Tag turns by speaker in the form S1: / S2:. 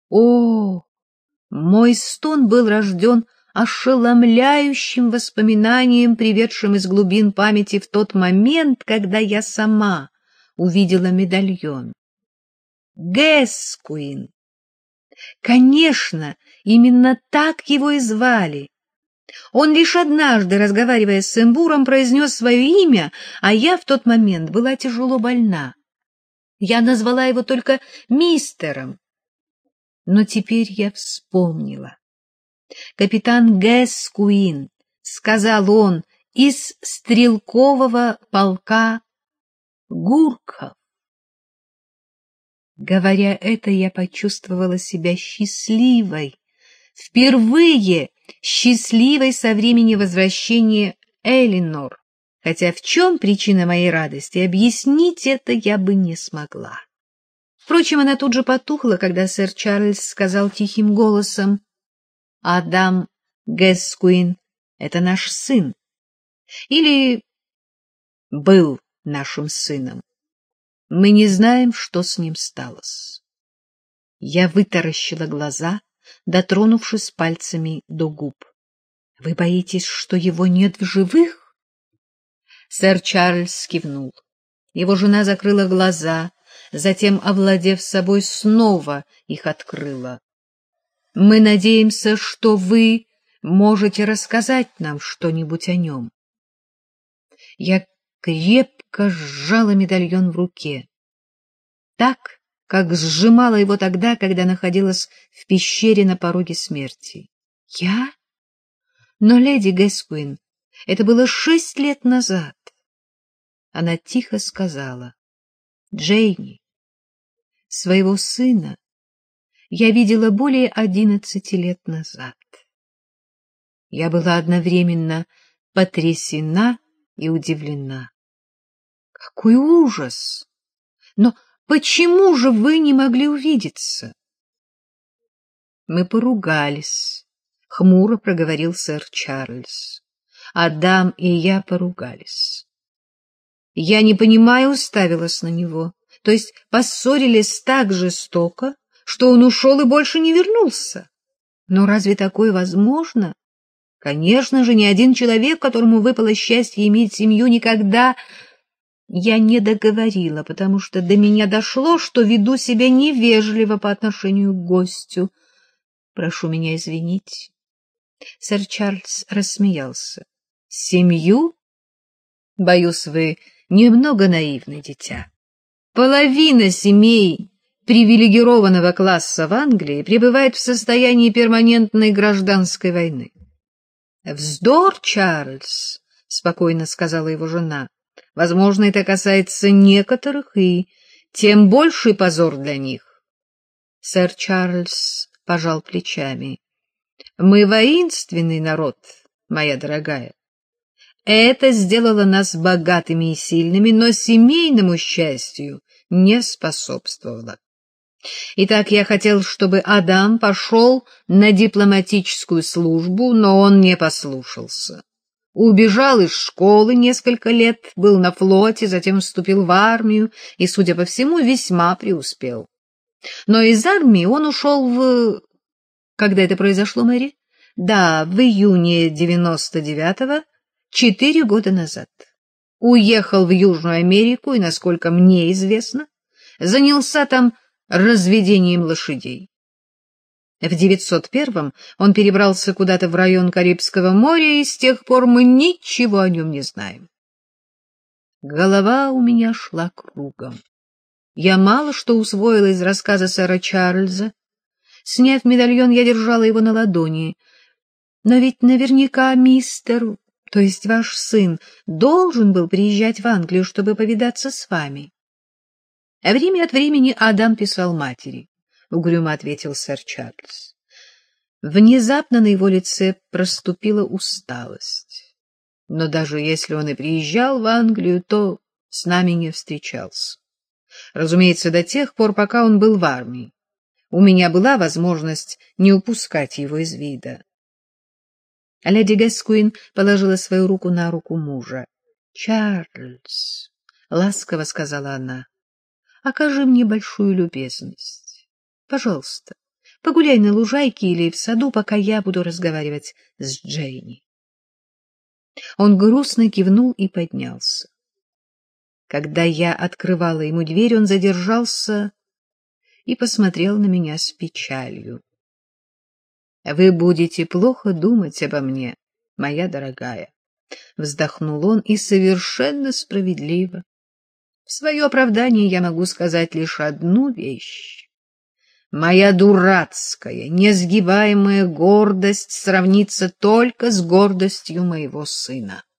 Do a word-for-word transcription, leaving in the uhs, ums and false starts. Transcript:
S1: О, мой стон был рожден ошеломляющим воспоминанием, приведшим из глубин памяти в тот момент, когда я сама увидела медальон. Гэскуин. Конечно, именно так его и звали. Он лишь однажды, разговаривая с Эмбуром, произнес свое имя, а я в тот момент была тяжело больна. Я назвала его только мистером. Но теперь я вспомнила. Капитан Гэскуин, сказал он, из стрелкового полка Гуркхов. Говоря это, я почувствовала себя счастливой. Впервые счастливой со времени возвращения Элинор, хотя в чем причина моей радости, объяснить это я бы не смогла. Впрочем, она тут же потухла, когда сэр Чарльз сказал тихим голосом: «Адам Гэскуин — это наш сын. Или был нашим сыном. Мы не знаем, что с ним сталось». Я вытаращила глаза, дотронувшись пальцами до губ. — Вы боитесь, что его нет в живых? Сэр Чарльз кивнул. Его жена закрыла глаза, затем, овладев собой, снова их открыла. — Мы надеемся, что вы можете рассказать нам что-нибудь о нем. Я крепко сжала медальон в руке, так, как сжимала его тогда, когда находилась в пещере на пороге смерти. Я? Но, леди Гэскуин, это было шесть лет назад. Она тихо сказала: Джейни, своего сына я видела более одиннадцати лет назад. Я была одновременно потрясена и удивлена. Какой ужас! Но почему же вы не могли увидеться? Мы поругались, — хмуро проговорил сэр Чарльз. Адам и я поругались. Я не понимаю, уставилась на него. То есть поссорились так жестоко, что он ушел и больше не вернулся. Но разве такое возможно? Конечно же, ни один человек, которому выпало счастье иметь семью, никогда... Я не договорила, потому что до меня дошло, что веду себя невежливо по отношению к гостю. Прошу меня извинить. Сэр Чарльз рассмеялся. Семью? Боюсь, вы немного наивны, дитя. Половина семей привилегированного класса в Англии пребывает в состоянии перманентной гражданской войны. Вздор, Чарльз, — спокойно сказала его жена. Возможно, это касается некоторых, и тем больший позор для них. Сэр Чарльз пожал плечами. Мы воинственный народ, моя дорогая. Это сделало нас богатыми и сильными, но семейному счастью не способствовало. Итак, я хотел, чтобы Адам пошел на дипломатическую службу, но он не послушался. Убежал из школы несколько лет, был на флоте, затем вступил в армию и, судя по всему, весьма преуспел. Но из армии он ушел в... Когда это произошло, Мэри? Да, в июне девяносто девятого, четыре года назад. Уехал в Южную Америку и, насколько мне известно, занялся там разведением лошадей. В девятьсот первом он перебрался куда-то в район Карибского моря, и с тех пор мы ничего о нем не знаем. Голова у меня шла кругом. Я мало что усвоила из рассказа сэра Чарльза. Сняв медальон, я держала его на ладони. Но ведь наверняка мистер, то есть ваш сын, должен был приезжать в Англию, чтобы повидаться с вами. А время от времени Адам писал матери. — угрюмо ответил сэр Чарльз. Внезапно на его лице проступила усталость. Но даже если он и приезжал в Англию, то с нами не встречался. Разумеется, до тех пор, пока он был в армии. У меня была возможность не упускать его из вида. Леди Гэскуин положила свою руку на руку мужа. — Чарльз, — ласково сказала она, — окажи мне большую любезность. Пожалуйста, Погуляй на лужайке или в саду, пока я буду разговаривать с Джейни. Он грустно кивнул и поднялся. Когда я открывала ему дверь, он задержался и посмотрел на меня с печалью. — Вы будете плохо думать обо мне, моя дорогая, — вздохнул он, и совершенно справедливо. В свое оправдание я могу сказать лишь одну вещь. Моя дурацкая, несгибаемая гордость сравнится только с гордостью моего сына.